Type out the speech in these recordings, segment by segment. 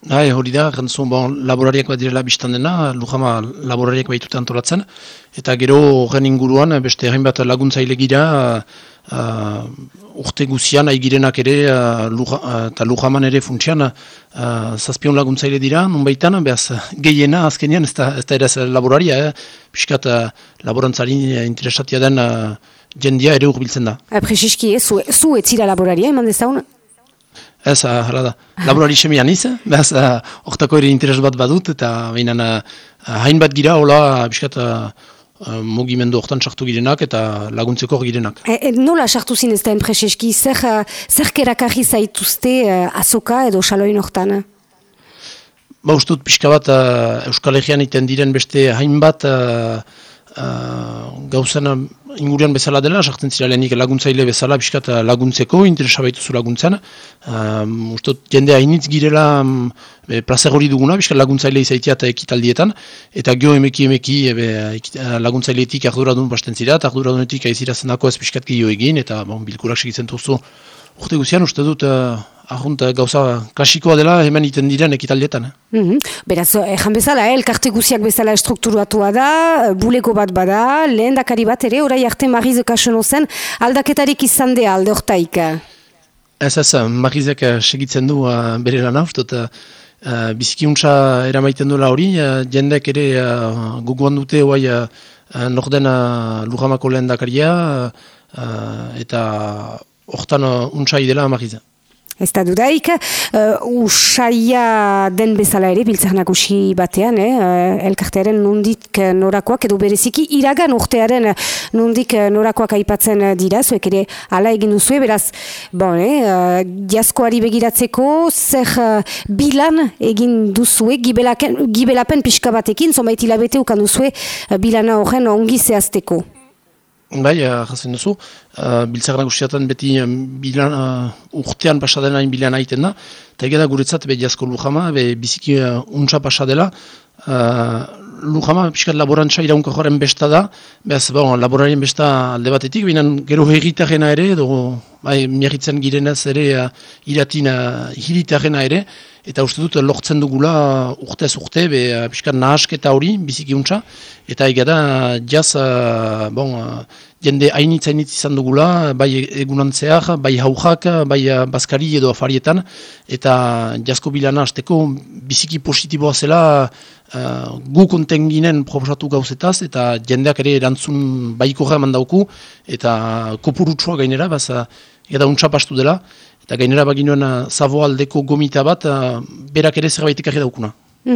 Hori da, gantzun, laborariak bat direla biztan dena, Lujama laborariak baitute antolatzen, eta gero horren inguruan, beste hainbat laguntzaile gira, urte guzian aigirenak ere, eta Lujaman ere funtsian, zazpion laguntzaile dira, nunbaitan, behaz gehiena azkenean, ez da eraz laboraria, piskat laborantzari interesatia den jendia ere urbiltzen da. Preziski, zu etzira laboraria, eman dezaun? Ez, hala da. Laborari semian iz, behaz, hortako ere interes bat badut, eta behinan hainbat gira, hola, biskat, mugimendu hortan sartu girenak eta laguntzeko girenak. Nola sartu zinez da enpreseski, zer kerakarri zaituzte azoka edo saloin hortan? Ustut pixka bat Euskal Herrian iten diren beste hainbat gauzan ingurian bezala dela, sartzen zira lehenik laguntzaile bezala, piskat laguntzeko, interesa baituzu laguntzen. Ustot, jende hainitz girela plazer hori duguna, piskat laguntzaile izaitia eta ekitaldietan, eta gio emeki laguntzaileetik arduradun basten zira, eta arduradunetik aizira zenako ez piskat gio egin, eta bilkurak segitzen duzu. Urte guzian, uste dut, gauza klasikoa dela hemen iten diren ekitaldietan. Beraz, ejan bezala, elkarte guziak bezala estrukturatua da, buleko bat bada, lehen dakari bat ere, orai arte Marize Kaseno zen, aldaketarik izan dea alde hortaik? Ez, Marizek segitzen du bere lana, ustot, bizikiuntza eramaiten duela hori, jendek ere gogoan dute oai norden Lujamako lehen dakaria, eta hortan untsai dela Marize. Ez da dudaik, usaia den bezala ere, biltzak nagusi batean, elkartearen nondik norakoak, edo bereziki iragan urtearen nondik norakoak aipatzen dira, zuek ere ala egin duzue, beraz, jazkoari begiratzeko, zer bilan egin duzue, gibelapen pixka batekin, zonbait hilabete ukan duzue bilana horren ongi zehazteko. Bai, jazen duzu, biltzak nagusiatan beti urtean pasadena hain bilana egiten da, eta egeda guretzat jazko Lujama, biziki untsa pasadela, Lujama piskat laborantza iraunko joaren besta da, behaz, laborarien besta alde batetik, behinan gero herritarrena ere, miagitzen girenez ere iratin hiritarrena ere, eta uste dut lortzen dugula urtez urte, piskat nahasketa hori, biziki untsa, eta egeda jaz, jende hainitz izan dugula, bai egunantzeak, bai haujak, bai bazkari edo afarietan, eta jazko bilana hasteko biziki positiboa zela gu konten ginen proposatu gauzetaz, eta jendeak ere erantzun baiko eman dauku, eta kopurutsua gainera, eta untsa pastu dela, eta gainera baginoen Zaboaldeko gomita bat, berak ere zerbaitik argi daukuna.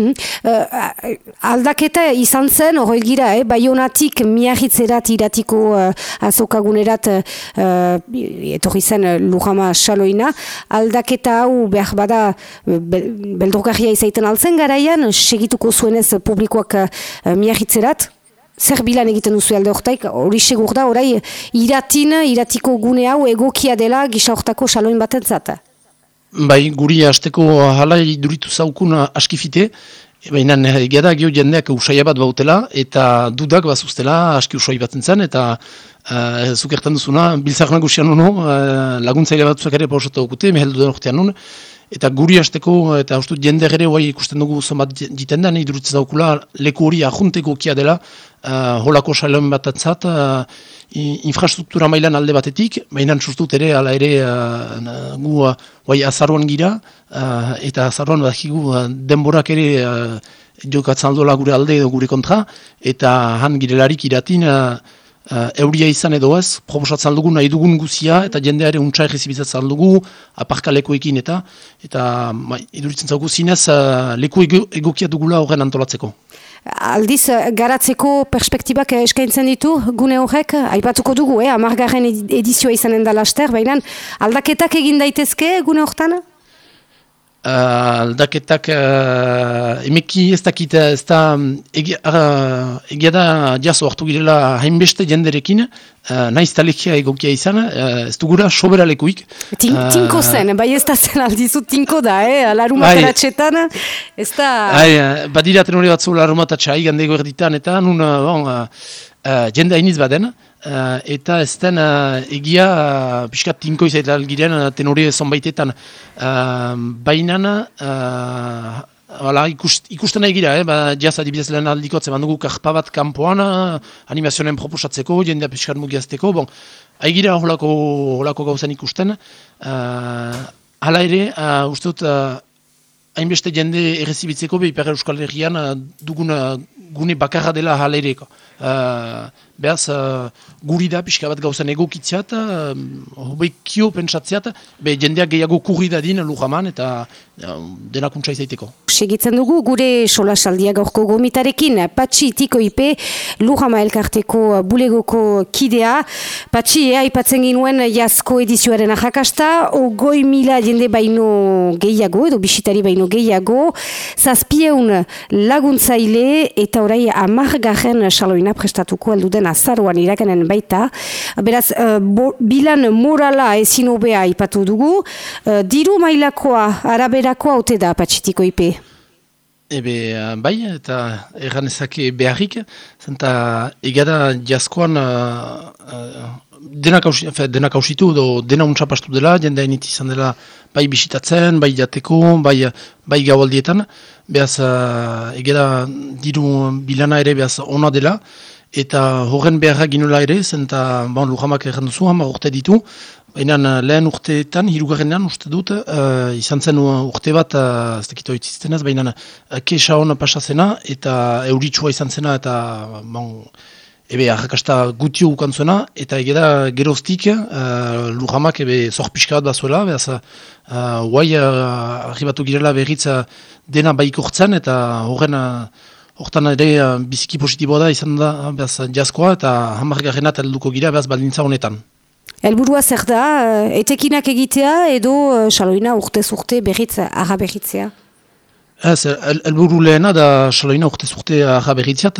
Aldaketa izan zen, hori gira, Baionatik miarritzerat iratiko azokagunerat etorri zen Lujama saloina. Aldaketa hau behar bada beldurgarria izaiten altzen garaian, segituko zuenez publikoak miarritzerat. Zer bilan egiten duzu alde horretaik, hori segur da, orai iratiko gune hau egokia dela gisa horretako saloin batentzat. Bai, guri hasteko hala iduritu zaukun askifite, baina egia da gio jendeak usaia bat bautela, eta dudak bazuztela aski usai batzen zen, eta zukertan duzuna, biltzak nagusian laguntzaile batzuk ere pausatu daukute, meheldu den ortean nun, eta guri hasteko, eta uste jende ere ikusten dugu zonbat jiten da, iduritzen daukula, leku hori ajunteko kia dela, holako saloin batentzat, infrastruktura mailan alde batetik, mainan sustut ere, ala ere gu azaruan gira, eta azaruan denborak ere jokatzen aldola gure alde edo gure kontra, eta han girelarik iratin euria izan edo ez, proposatzen aldugu nahi dugun guzia, eta jendeare untsa errezibizatzen aldugu, aparkalekoekin eta iduritzen zauku zinez leku egokia dugula horren antolatzeko. Aldiz, garatzeko perspektibak eskaintzen ditu, gune horrek, aipatuko dugu, amargarren edizioa izanen da laster, baina aldaketak egin daitezke gune horretan? Aldaketak emeki ez dakit, ez da egia da jaso hartu girela hainbeste jenderekin, naiz talekia egokia izan, ez dugura soberalekuik. Tinko zen, bai ez da zen aldizu tinko da, larumateratxetan, ez da... Badiraten hori batzu larumatatxa igandego erditan, eta nun jende hainiz baden, eta ez den egia pixkat tinko izaita algiren tenore zonbaitetan. Baina ikusten nahi gira, jaz adibidez lehen aldikotze bandugu karpa bat kanpoan animazionen proposatzeko, jendea pixkat mugiazteko, haigira holako gauzan ikusten. Hala ere, uste dut, hainbeste jende errezibitzeko Ipar Euskal Herrian dugun gune bakarra dela hala ere. Behaz, guri da pixka bat gauzan egokitziat, hobekio pentsatziat, jendeak gehiago kurri dadin lujaman eta denakuntza izaiteko. Segitzen dugu gure solasaldia gaurko gomitarekin, Patxi Tikoipe, Lujama elkarteko bulegoko kidea. Patxi, aipatzen ginuen jazko edizioaren ajakasta, 20.000 jende baino gehiago, edo bisitari baino gehiago, 700 laguntzaile eta orai 10. Saloina prestatuko alduden azaroan irakanen baita. Beraz, bilan morala ezin hobea aipatu dugu. Diru mailakoa, araberakoa haute da, Patxi Tikoipe? Bai, eta erranezake beharrik, zenta egada jazkoan denak hausitu, dena untxapastu dela, jendea init izan dela bai bisitatzen, bai jateko, bai gaualdietan, behaz egada diru bilana ere behaz ona dela, eta horren beharrak ginola ere, zenta lujamak erran duzu, 10 urte ditu, baina lehen urteetan, hirugarrenean uste dut, izan zen urte bat, ez dakito itziztenaz, baina kesa hona pasazena, eta euritsua izan zena, eta arrakasta gutio ukantzuna, eta egeda geroztik, lujamak zorpiska bat bazuela, behaz, guai arribatu girela berriz dena baikortzen, eta hortan ere biziki positiboa da izan da, behaz, jazkoa, eta 10. helduko gira, behaz, baldintza honetan. Helburua zer da, etekinak egitea edo Saloina urtez urte berriz arra berritzea? Ez, helburu lehena da Saloina urtez urte arra berritzeat.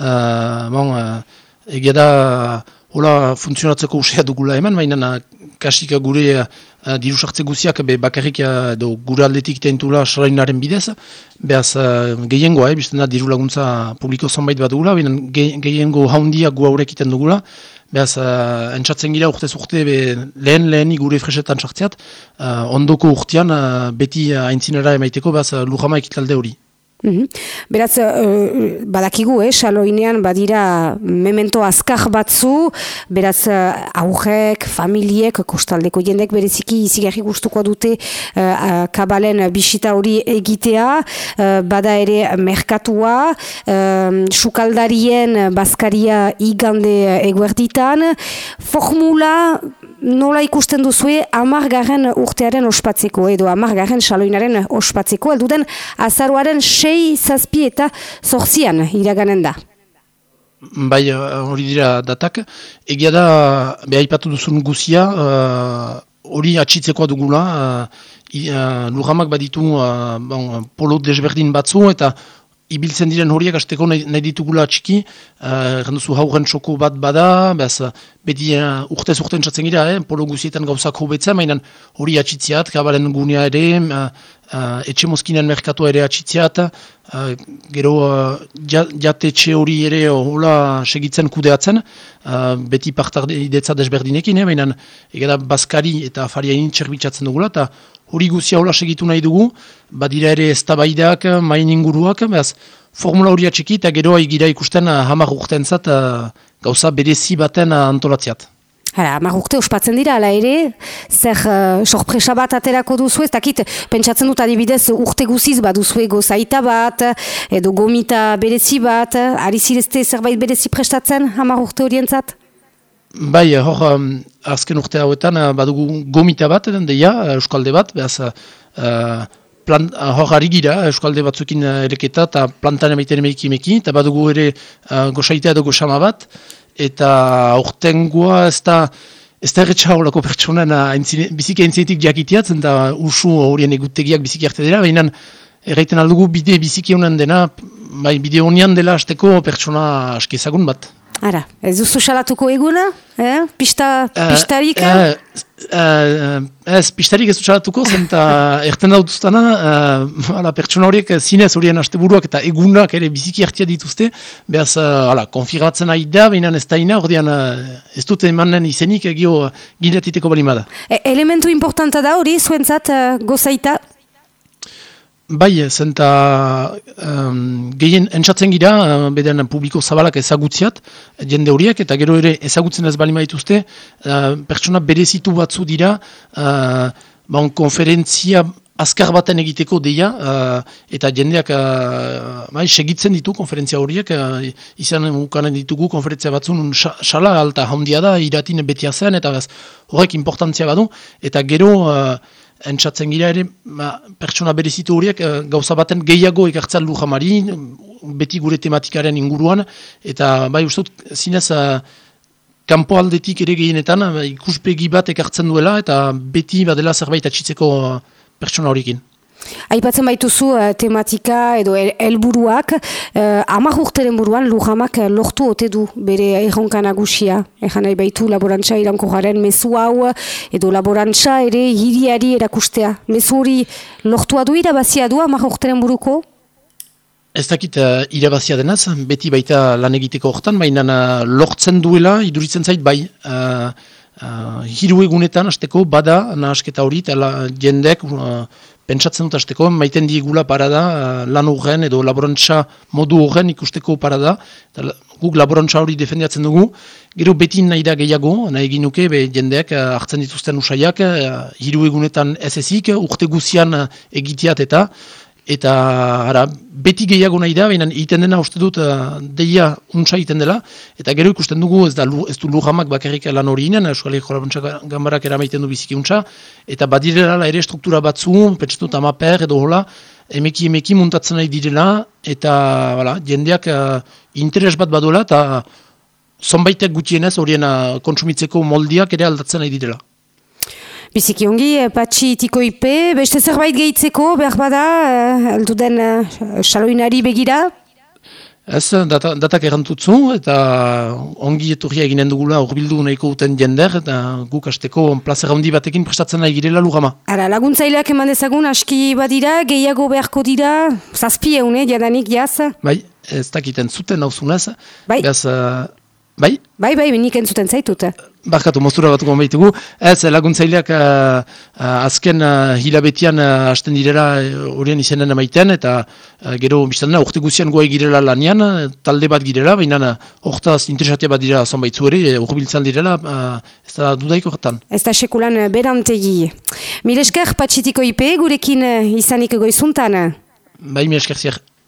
Egia da hola funtzionatzeko usea dugula hemen, baina kasik gure diru sartze guziak bakarrik gure aldetik tentula Saloinaren bidez. Behaz gehiengoa, bizten da diru laguntza publiko zonbait bat dugula, baina gehiengo haundia gu haurek iten dugula. Behaz, entzatzen gira urtez urte lehen gure fresetan sartzeat, ondoko urtean beti aintzinera emaiteko, behaz lujama ekitalde hori. Beraz, badakigu, Saloinean badira memento azkar batzu, beraz aurrek, familiek, kostaldeko jendek bereziki izigarri gustuko dute kabalen bisita hori egitea, bada ere merkatua, sukaldarien bazkaria igande eguerditan, formula nola ikusten duzue 10. urtearen ospatzeko edo 10. Saloinaren ospatzeko, elduden azaroaren 6, 7 eta 8 iraganen da. Bai, hori dira datak. Egia da, aipatu duzun guzia, hori atxitzekoa dugula, lujamak baditu polo desberdin batzu, eta ibiltzen diren horiek azteko nahi ditugula txiki, erranduzu hauren txoko bat bada, beti urtez urtean txatzen gira, polo guzietan gauzak hobetzen, mainan hori atxitziat, kabalen gunea ere, etxe mozkinen merkatua ere atxitziat, gero jatetxe hori ere hola segitzen kudeatzen, beti partardetza desberdinekin, mainan egada bazkari eta afariain txerbitzatzen dugula, eta hori guzia hola segitu nahi dugu, badira ere eztabaidak, main inguruak, behaz, formula hori atxiki eta gero egira ikusten 10 urteentzat gauza berezi baten antolatziat. 10 urte ospatzen dira, ala ere, zer sorpresa bat aterako duzu, ez dakit, pentsatzen dut adibidez urte guziz bat duzu gozaita bat, edo gomita berezi bat, ari zirezte zerbait berezi prestatzen 10 urte horientzat? Bai, azken urte hauetan badugu gomita bat, deia, euskalde bat, behaz, hor gira, euskalde batzukin eleketa, eta plantan emaiten emeki, eta badugu ere goxaitea edo goxama bat, eta aurtengoa ez da erretxa horako pertsonen biziki aintzinetik jakitiatzen, eta usu horien egutegiak biziki arte dira, baina erraiten aldugu bide biziki honen dena, bide honian dela azteko pertsona aski ezagun bat. Ara, ez duzu salatuko eguna? Pistarik? Ez, pistarik ez du salatuko, zen eta erten dauduztana, pertsona horiek zinez horien asteburuak eta egunak ere biziki hartia dituzte, behaz, konfiguratzen ari da, behinan ez da ina, ordean ez dute emanen izenik egio gilatiteko balimada. Elementu importanta da hori, zuentzat gozaita? Bai, zenta gehien entzatzen gira, beden publiko zabalak ezagutziat, jende horiek, eta gero ere ezagutzen ez balima dituzte, pertsona berezitu batzu dira, konferentzia azkar baten egiteko deia, eta jendeak segitzen ditu konferentzia horiek, izan ukanen ditugu konferentzia batzun sala alta handia da, iratin betia zen, eta horrek importantzia badu, eta gero entzatzen gira ere, pertsona berezitu horiek gauza baten gehiago ekartzen Lujamari, beti gure tematikaren inguruan, eta bai ustut, zinez, kanpo aldetik ere gehienetan, ikuspegi bat ekartzen duela, eta beti badela zerbait atxitzeko pertsona horiekin. Aipatzen baituzu tematika edo helburuak, 10 urteren buruan Lujamak lortu ote du bere erronka nagusia. Ejan nahi baitu laborantza iraunkorraren mezu hau edo laborantza ere hiriari erakustea. Mezu hori lortua du, irabazia du 10 urteren buruko? Ez dakit irabazia denaz, beti baita lan egiteko hortan, baina lortzen duela, iduritzen zait bai. Hiru egunetan hasteko bada nahasketa hori, eta jendek pentsatzen dut hasteko, maiten diegula parada lan horren edo laborantza modu horren ikusteko parada, eta guk laborantza hori defendiatzen dugu, gero beti nahi da gehiago, nahi egin nuke, jendeak hartzen dituzten usaiak, hiru egunetan ez ezik, urte guzian egiteat eta beti gehiago nahi da, baina egiten dena uste dut deia untsa egiten dela, eta gero ikusten dugu ez du Lujamak bakarrik lan hori inen, Euskal Herriko Laborantza Ganbarak eramaiten du biziki untsa, eta badirela ere struktura batzu, pentsatu dut amaper edo hola, emeki muntatzen nahi direla, eta jendeak interes bat badola, eta zonbaitek gutienez horien kontsumitzeko moldiak ere aldatzen nahi direla. Biziki ongi, Patxi Tikoipe, beste zerbait gehitzeko, behar bada, aldu den Xaloinari begira? Ez, datak errantutzu, eta ongi etorria eginen dugula horbildu nahiko duten jender, eta guk hasteko plazer handi batekin prestatzen nahi girela Lujama. Laguntzaileak eman dezagun, aski badira, gehiago beharko dira, 7 eune, jadanik jaz? Bai, ez dakiten zuten hauzunez. Bai. Bai, nik entzuten zaitut. Barkatu, moztura batuko baitugu. Ez, laguntzaileak azken hilabetian hasten direla horien izenen emaiten, eta gero biztan dena, urte guzian goa girela lanian, talde bat girela, baina hortaz interesatia bat dira zonbaitzu ere, urbiltzan direla, ez da dudaik horretan. Ez da sekulan berantegi. Mil esker, Patxi Tikoipe, gurekin izanik goizuntan? Bai, mil esker zier.